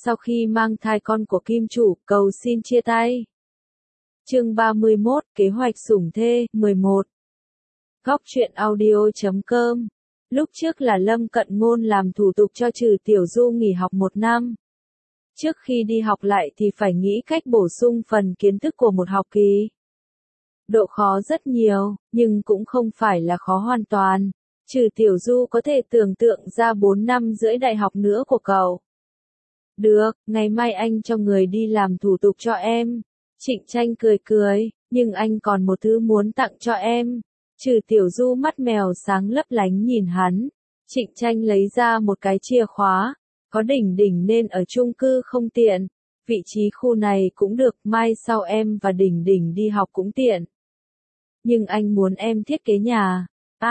Sau khi mang thai con của kim chủ, cầu xin chia tay. Chương 31, kế hoạch sủng thê, 11. Góc truyện audio.com. Lúc trước là Lâm Cận Ngôn làm thủ tục cho Trừ Tiểu Du nghỉ học 1 năm. Trước khi đi học lại thì phải nghĩ cách bổ sung phần kiến thức của một học kỳ. Độ khó rất nhiều, nhưng cũng không phải là khó hoàn toàn. Trừ Tiểu Du có thể tưởng tượng ra 4 năm rưỡi đại học nữa của cậu. Được, ngày mai anh cho người đi làm thủ tục cho em. Trịnh Tranh cười cười, nhưng anh còn một thứ muốn tặng cho em. Trừ Tiểu Du mắt mèo sáng lấp lánh nhìn hắn. Trịnh Tranh lấy ra một cái chìa khóa. Có Đỉnh Đỉnh nên ở chung cư không tiện. Vị trí khu này cũng được, mai sau em và Đỉnh Đỉnh đi học cũng tiện. Nhưng anh muốn em thiết kế nhà.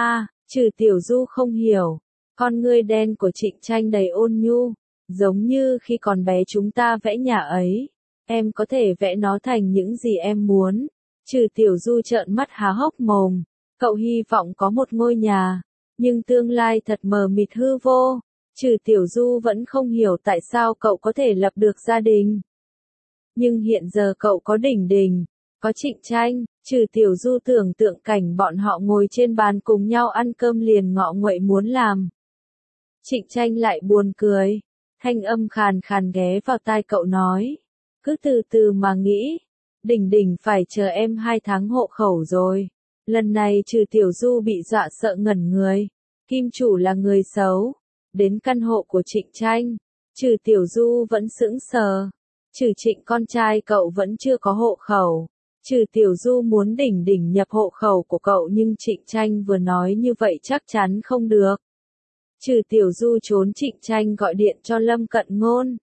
Trừ Tiểu Du không hiểu. Con ngươi đen của Trịnh Tranh đầy ôn nhu. Giống như khi còn bé chúng ta vẽ nhà ấy. Em có thể vẽ nó thành những gì em muốn. Trừ Tiểu Du trợn mắt há hốc mồm. Cậu hy vọng có một ngôi nhà. Nhưng tương lai thật mờ mịt hư vô. Trừ Tiểu Du vẫn không hiểu tại sao cậu có thể lập được gia đình. Nhưng hiện giờ cậu có Đỉnh Đỉnh, có Trịnh Tranh. Trừ Tiểu Du tưởng tượng cảnh bọn họ ngồi trên bàn cùng nhau ăn cơm liền ngọ nguậy muốn làm. Trịnh Tranh lại buồn cười. Thanh âm khàn khàn ghé vào tai cậu nói. Cứ từ từ mà nghĩ. Đỉnh Đỉnh phải chờ em 2 tháng hộ khẩu rồi. Lần này Trừ Tiểu Du bị dọa sợ ngẩn người. Kim chủ là người xấu. Đến căn hộ của Trịnh Tranh. Trừ Tiểu Du vẫn sững sờ. Trừ Trịnh con trai cậu vẫn chưa có hộ khẩu. Trừ Tiểu Du muốn Đỉnh Đỉnh nhập hộ khẩu của cậu nhưng Trịnh Tranh vừa nói như vậy chắc chắn không được. Trừ Tiểu Du trốn Trịnh Tranh gọi điện cho Lâm Cận Ngôn.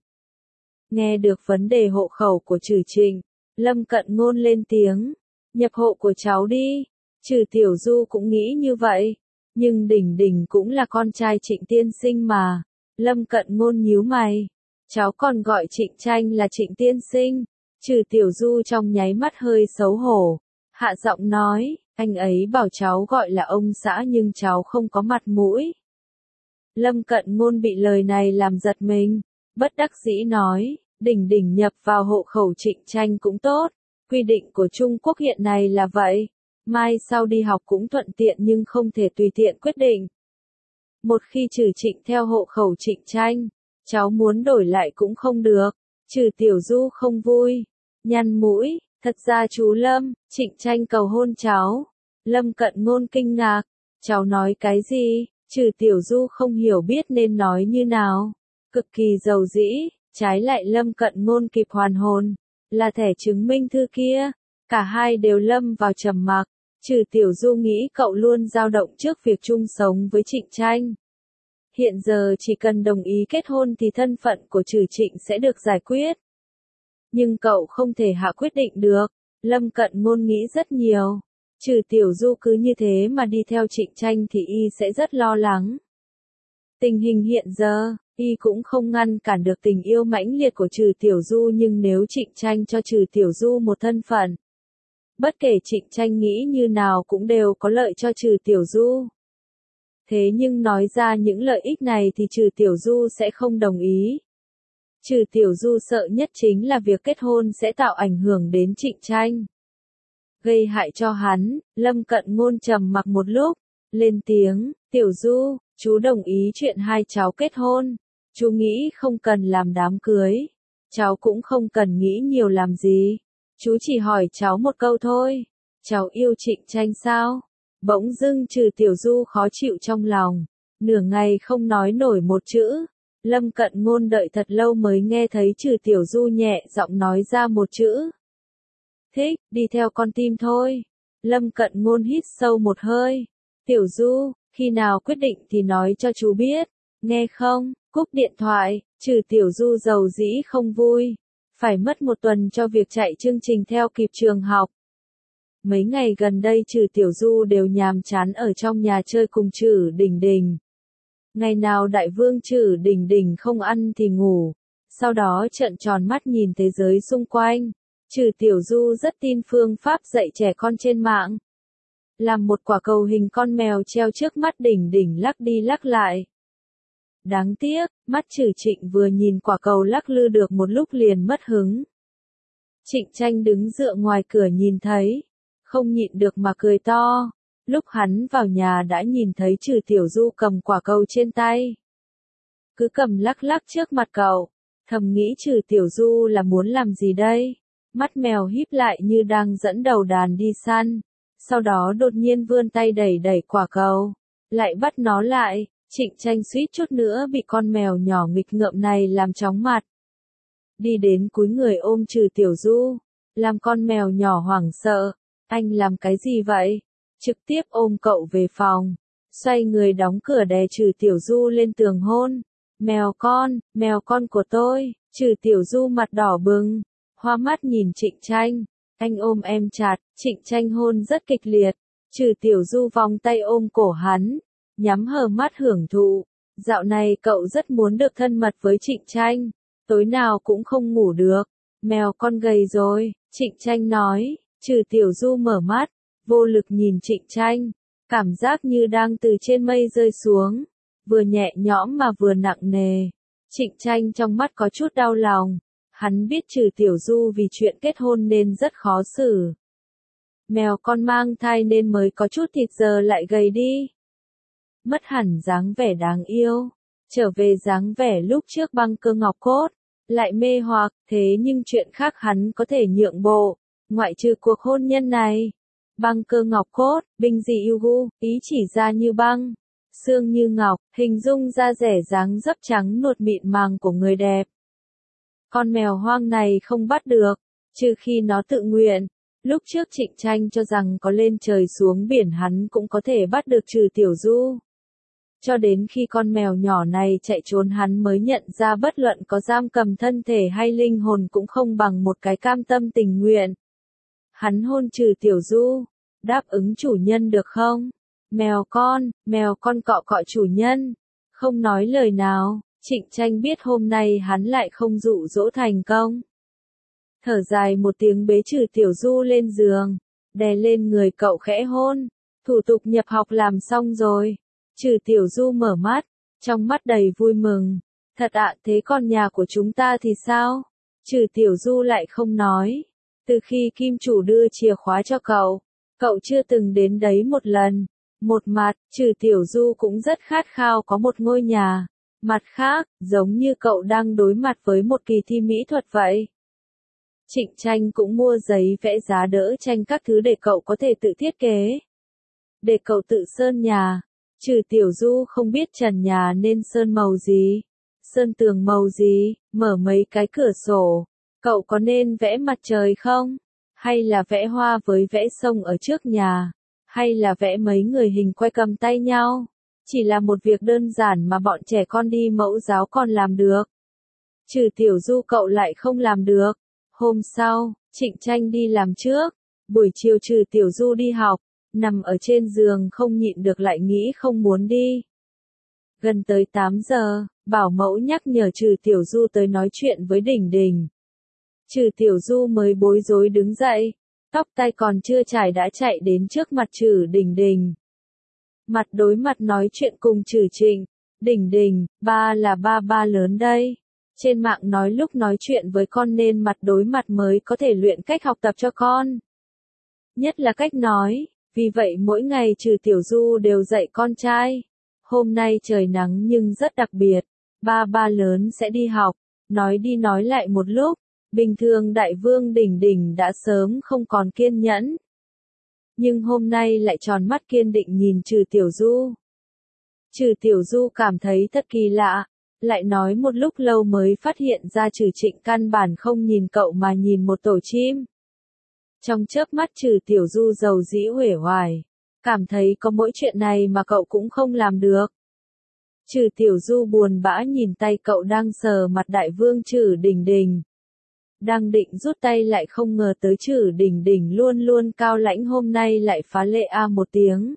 Nghe được vấn đề hộ khẩu của Trừ Trịnh, Lâm Cận Ngôn lên tiếng. Nhập hộ của cháu đi. Trừ Tiểu Du cũng nghĩ như vậy. Nhưng Đỉnh Đỉnh cũng là con trai Trịnh tiên sinh mà. Lâm Cận Ngôn nhíu mày. Cháu còn gọi Trịnh Tranh là Trịnh tiên sinh. Trừ Tiểu Du trong nháy mắt hơi xấu hổ. Hạ giọng nói, anh ấy bảo cháu gọi là ông xã nhưng cháu không có mặt mũi. Lâm Cận Ngôn bị lời này làm giật mình. Bất đắc dĩ nói, Đỉnh Đỉnh nhập vào hộ khẩu Trịnh Tranh cũng tốt. Quy định của Trung Quốc hiện nay là vậy. Mai sau đi học cũng thuận tiện nhưng không thể tùy tiện quyết định. Một khi Trừ Trịnh theo hộ khẩu Trịnh Tranh, cháu muốn đổi lại cũng không được. Trừ Tiểu Du không vui. Nhăn mũi, thật ra chú Lâm, Trịnh Tranh cầu hôn cháu. Lâm Cận Ngôn kinh ngạc. Cháu nói cái gì? Trừ Tiểu Du không hiểu biết nên nói như nào. Cực kỳ giàu dĩ, trái lại Lâm Cận Ngôn kịp hoàn hồn. Là thẻ chứng minh thư kia. Cả hai đều lâm vào trầm mặc. Trừ Tiểu Du nghĩ cậu luôn dao động trước việc chung sống với Trịnh Tranh. Hiện giờ chỉ cần đồng ý kết hôn thì thân phận của Trừ Trịnh sẽ được giải quyết. Nhưng cậu không thể hạ quyết định được. Lâm Cận Ngôn nghĩ rất nhiều. Trừ Tiểu Du cứ như thế mà đi theo Trịnh Tranh thì y sẽ rất lo lắng. Tình hình hiện giờ, y cũng không ngăn cản được tình yêu mãnh liệt của Trừ Tiểu Du nhưng nếu Trịnh Tranh cho Trừ Tiểu Du một thân phận. Bất kể Trịnh Tranh nghĩ như nào cũng đều có lợi cho Trừ Tiểu Du. Thế nhưng nói ra những lợi ích này thì Trừ Tiểu Du sẽ không đồng ý. Trừ Tiểu Du sợ nhất chính là việc kết hôn sẽ tạo ảnh hưởng đến Trịnh Tranh. Gây hại cho hắn. Lâm Cận Ngôn trầm mặc một lúc, lên tiếng, Tiểu Du, chú đồng ý chuyện hai cháu kết hôn. Chú nghĩ không cần làm đám cưới. Cháu cũng không cần nghĩ nhiều làm gì. Chú chỉ hỏi cháu một câu thôi. Cháu yêu Trịnh Tranh sao? Bỗng dưng Trừ Tiểu Du khó chịu trong lòng. Nửa ngày không nói nổi một chữ. Lâm Cận Ngôn đợi thật lâu mới nghe thấy Trừ Tiểu Du nhẹ giọng nói ra một chữ. Thích, đi theo con tim thôi. Lâm Cận Ngôn hít sâu một hơi. Tiểu Du, khi nào quyết định thì nói cho chú biết. Nghe không? Cúp điện thoại. Trừ Tiểu Du giàu dĩ không vui. Phải mất 1 tuần cho việc chạy chương trình theo kịp trường học. Mấy ngày gần đây Trừ Tiểu Du đều nhàm chán ở trong nhà chơi cùng Trừ Đỉnh Đỉnh. Ngày nào đại vương Trừ Đỉnh Đỉnh không ăn thì ngủ. Sau đó trợn tròn mắt nhìn thế giới xung quanh. Trừ Tiểu Du rất tin phương pháp dạy trẻ con trên mạng. Làm một quả cầu hình con mèo treo trước mắt Đỉnh Đỉnh lắc đi lắc lại. Đáng tiếc, mắt Trừ Trịnh vừa nhìn quả cầu lắc lư được một lúc liền mất hứng. Trịnh Tranh đứng dựa ngoài cửa nhìn thấy, không nhịn được mà cười to. Lúc hắn vào nhà đã nhìn thấy Trừ Tiểu Du cầm quả cầu trên tay. Cứ cầm lắc lắc trước mặt cậu, thầm nghĩ Trừ Tiểu Du là muốn làm gì đây? Mắt mèo híp lại như đang dẫn đầu đàn đi săn. Sau đó đột nhiên vươn tay đẩy đẩy quả cầu, lại bắt nó lại. Trịnh Tranh suýt chút nữa bị con mèo nhỏ nghịch ngợm này làm chóng mặt. Đi đến cúi người ôm Trừ Tiểu Du, làm con mèo nhỏ hoảng sợ. Anh làm cái gì vậy? Trực tiếp ôm cậu về phòng, xoay người đóng cửa đè Trừ Tiểu Du lên tường hôn. Mèo con của tôi. Trừ Tiểu Du mặt đỏ bừng, hoa mắt nhìn Trịnh Tranh. Anh ôm em chặt, Trịnh Tranh hôn rất kịch liệt. Trừ Tiểu Du vòng tay ôm cổ hắn, nhắm hờ mắt hưởng thụ. Dạo này cậu rất muốn được thân mật với Trịnh Tranh, tối nào cũng không ngủ được. Mèo con gầy rồi, Trịnh Tranh nói. Trừ Tiểu Du mở mắt, vô lực nhìn Trịnh Tranh, cảm giác như đang từ trên mây rơi xuống, vừa nhẹ nhõm mà vừa nặng nề. Trịnh Tranh trong mắt có chút đau lòng, hắn biết Trừ Tiểu Du vì chuyện kết hôn nên rất khó xử. Mèo con mang thai nên mới có chút thịt giờ lại gầy đi. Mất hẳn dáng vẻ đáng yêu, trở về dáng vẻ lúc trước băng cơ ngọc cốt, lại mê hoặc, thế nhưng chuyện khác hắn có thể nhượng bộ, ngoại trừ cuộc hôn nhân này. Băng cơ ngọc cốt, binh dị yêu gu, ý chỉ da như băng, xương như ngọc, hình dung da rẻ dáng dấp trắng nuột mịn màng của người đẹp. Con mèo hoang này không bắt được, trừ khi nó tự nguyện. Lúc trước Trịnh Tranh cho rằng có lên trời xuống biển hắn cũng có thể bắt được Trừ Tiểu Du. Cho đến khi con mèo nhỏ này chạy trốn hắn mới nhận ra bất luận có giam cầm thân thể hay linh hồn cũng không bằng một cái cam tâm tình nguyện. Hắn hôn Trừ Tiểu Du, đáp ứng chủ nhân được không? Mèo con cọ cọ chủ nhân, không nói lời nào. Trịnh Tranh biết hôm nay hắn lại không dụ dỗ thành công. Thở dài một tiếng bế Trừ Tiểu Du lên giường, đè lên người cậu khẽ hôn. Thủ tục nhập học làm xong rồi. Trừ Tiểu Du mở mắt, trong mắt đầy vui mừng. Thật ạ, thế còn nhà của chúng ta thì sao? Trừ Tiểu Du lại không nói. Từ khi Kim chủ đưa chìa khóa cho cậu chưa từng đến đấy một lần. Một mặt, Trừ Tiểu Du cũng rất khát khao có một ngôi nhà. Mặt khác, giống như cậu đang đối mặt với một kỳ thi mỹ thuật vậy. Trịnh Tranh cũng mua giấy vẽ giá đỡ tranh các thứ để cậu có thể tự thiết kế. Để cậu tự sơn nhà. Trừ Tiểu Du không biết trần nhà nên sơn màu gì, sơn tường màu gì, mở mấy cái cửa sổ. Cậu có nên vẽ mặt trời không? Hay là vẽ hoa với vẽ sông ở trước nhà? Hay là vẽ mấy người hình quay cầm tay nhau? Chỉ là một việc đơn giản mà bọn trẻ con đi mẫu giáo còn làm được. Trừ Tiểu Du cậu lại không làm được. Hôm sau, Trịnh Tranh đi làm trước. Buổi chiều Trừ Tiểu Du đi học, nằm ở trên giường không nhịn được lại nghĩ không muốn đi. Gần tới 8 giờ, bảo mẫu nhắc nhở Trừ Tiểu Du tới nói chuyện với Đình Đình. Trừ Tiểu Du mới bối rối đứng dậy, tóc tai còn chưa chải đã chạy đến trước mặt Trừ Đình Đình. Mặt đối mặt nói chuyện cùng Trừ Trịnh. Đình Đình, ba là ba lớn đây. Trên mạng nói lúc nói chuyện với con nên mặt đối mặt mới có thể luyện cách học tập cho con. Nhất là cách nói, vì vậy mỗi ngày Trừ Tiểu Du đều dạy con trai. Hôm nay trời nắng nhưng rất đặc biệt, ba lớn sẽ đi học, nói đi nói lại một lúc, bình thường đại vương Đình Đình đã sớm không còn kiên nhẫn. Nhưng hôm nay lại tròn mắt kiên định nhìn Trừ Tiểu Du. Trừ Tiểu Du cảm thấy thật kỳ lạ, lại nói một lúc lâu mới phát hiện ra Trừ Trịnh căn bản không nhìn cậu mà nhìn một tổ chim. Trong chớp mắt Trừ Tiểu Du dầu dĩ uể oải, cảm thấy có mỗi chuyện này mà cậu cũng không làm được. Trừ Tiểu Du buồn bã nhìn tay cậu đang sờ mặt đại vương Trừ Đình Đình. Đang định rút tay lại không ngờ tới Trừ Đình Đình luôn luôn cao lãnh hôm nay lại phá lệ một tiếng.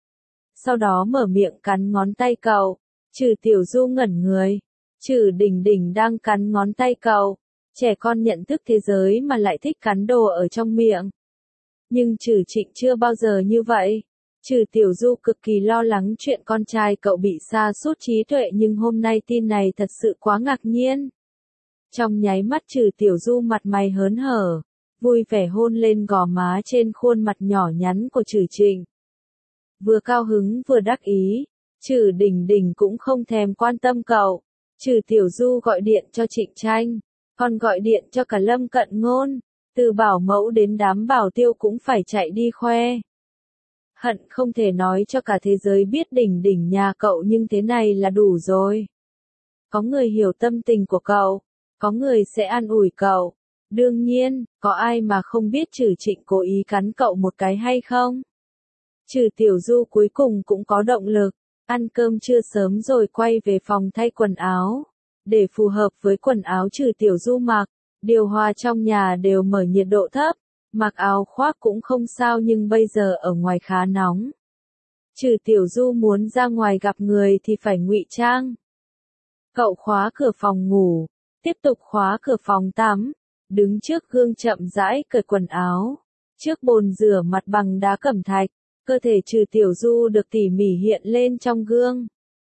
Sau đó mở miệng cắn ngón tay cậu. Trừ Tiểu Du ngẩn người. Trừ Đình Đình đang cắn ngón tay cậu. Trẻ con nhận thức thế giới mà lại thích cắn đồ ở trong miệng. Nhưng Trừ Trịnh chưa bao giờ như vậy. Trừ Tiểu Du cực kỳ lo lắng chuyện con trai cậu bị sa sút trí tuệ, nhưng hôm nay tin này thật sự quá ngạc nhiên. Trong nháy mắt Trừ Tiểu Du mặt mày hớn hở, vui vẻ hôn lên gò má trên khuôn mặt nhỏ nhắn của Trừ Trịnh. Vừa cao hứng vừa đắc ý, Trừ Đình Đình cũng không thèm quan tâm cậu. Trừ Tiểu Du gọi điện cho Trịnh Tranh, còn gọi điện cho cả Lâm Cận Ngôn, từ bảo mẫu đến đám bảo tiêu cũng phải chạy đi khoe. Hận không thể nói cho cả thế giới biết Đình Đình nhà cậu, nhưng thế này là đủ rồi. Có người hiểu tâm tình của cậu, có người sẽ an ủi cậu. Đương nhiên, có ai mà không biết Trừ Trịnh cố ý cắn cậu một cái hay không? Trừ Tiểu Du cuối cùng cũng có động lực, ăn cơm trưa sớm rồi quay về phòng thay quần áo. Để phù hợp với quần áo Trừ Tiểu Du mặc, điều hòa trong nhà đều mở nhiệt độ thấp, mặc áo khoác cũng không sao, nhưng bây giờ ở ngoài khá nóng. Trừ Tiểu Du muốn ra ngoài gặp người thì phải ngụy trang. Cậu khóa cửa phòng ngủ, tiếp tục khóa cửa phòng tắm, đứng trước gương chậm rãi cởi quần áo. Trước bồn rửa mặt bằng đá cẩm thạch, cơ thể Trừ Tiểu Du được tỉ mỉ hiện lên trong gương.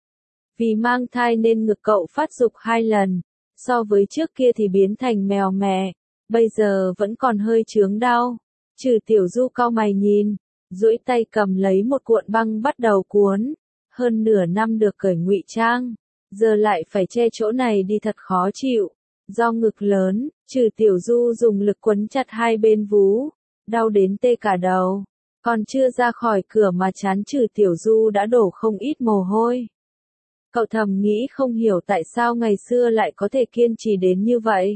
Vì mang thai nên ngực cậu phát dục 2 lần, so với trước kia thì biến thành mèo mè, bây giờ vẫn còn hơi chướng đau. Trừ Tiểu Du cau mày nhìn, duỗi tay cầm lấy một cuộn băng bắt đầu cuốn. Hơn nửa năm được cởi ngụy trang, giờ lại phải che chỗ này đi thật khó chịu. Do ngực lớn, Trừ Tiểu Du dùng lực quấn chặt hai bên vú, đau đến tê cả đầu. Còn chưa ra khỏi cửa mà trán Trừ Tiểu Du đã đổ không ít mồ hôi. Cậu thầm nghĩ không hiểu tại sao ngày xưa lại có thể kiên trì đến như vậy.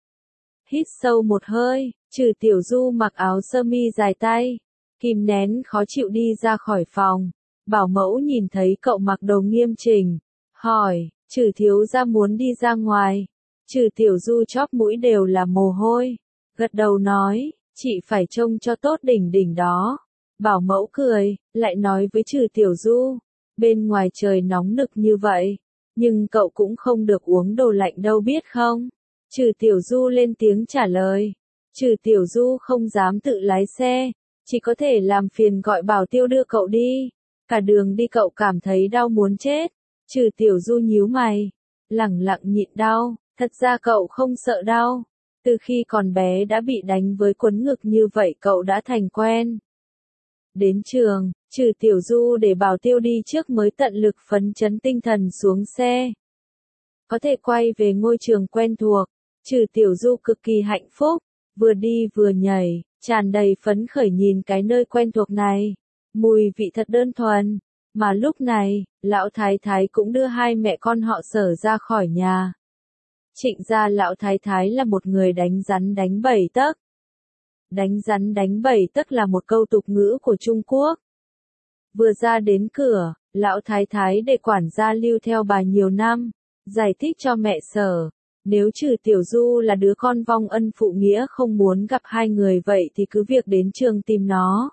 Hít sâu một hơi, Trừ Tiểu Du mặc áo sơ mi dài tay, kìm nén khó chịu đi ra khỏi phòng. Bảo mẫu nhìn thấy cậu mặc đồ nghiêm chỉnh, hỏi, Trừ thiếu gia muốn đi ra ngoài. Trừ Tiểu Du chóp mũi đều là mồ hôi, gật đầu nói, chị phải trông cho tốt Đình Đình đó. Bảo mẫu cười, lại nói với Trừ Tiểu Du, bên ngoài trời nóng nực như vậy, nhưng cậu cũng không được uống đồ lạnh đâu biết không? Trừ Tiểu Du lên tiếng trả lời. Trừ Tiểu Du không dám tự lái xe, chỉ có thể làm phiền gọi bảo tiêu đưa cậu đi. Cả đường đi cậu cảm thấy đau muốn chết. Trừ Tiểu Du nhíu mày, lẳng lặng nhịn đau, thật ra cậu không sợ đau. Từ khi còn bé đã bị đánh với quấn ngực như vậy cậu đã thành quen. Đến trường, Trừ Tiểu Du để bảo tiêu đi trước mới tận lực phấn chấn tinh thần xuống xe. Có thể quay về ngôi trường quen thuộc, Trừ Tiểu Du cực kỳ hạnh phúc, vừa đi vừa nhảy, tràn đầy phấn khởi nhìn cái nơi quen thuộc này. Mùi vị thật đơn thuần, mà lúc này, lão thái thái cũng đưa hai mẹ con họ Sở ra khỏi nhà. Trịnh gia lão thái thái là một người đánh rắn đánh 7 tấc. Đánh rắn đánh 7 tấc là một câu tục ngữ của Trung Quốc. Vừa ra đến cửa, lão thái thái để quản gia lưu theo bà nhiều năm, giải thích cho mẹ Sở, nếu Trừ Tiểu Du là đứa con vong ân phụ nghĩa không muốn gặp hai người vậy thì cứ việc đến trường tìm nó.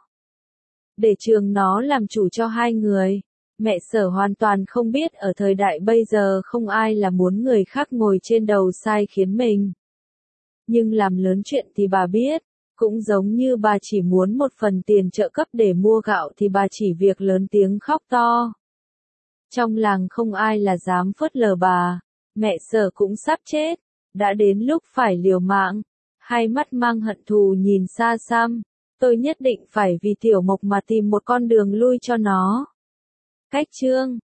Để trường nó làm chủ cho hai người. Mẹ Sở hoàn toàn không biết ở thời đại bây giờ không ai là muốn người khác ngồi trên đầu sai khiến mình. Nhưng làm lớn chuyện thì bà biết, cũng giống như bà chỉ muốn một phần tiền trợ cấp để mua gạo thì bà chỉ việc lớn tiếng khóc to. Trong làng không ai là dám phớt lờ bà, mẹ Sở cũng sắp chết, đã đến lúc phải liều mạng, hai mắt mang hận thù nhìn xa xăm, tôi nhất định phải vì Tiểu Mộc mà tìm một con đường lui cho nó. Cách chương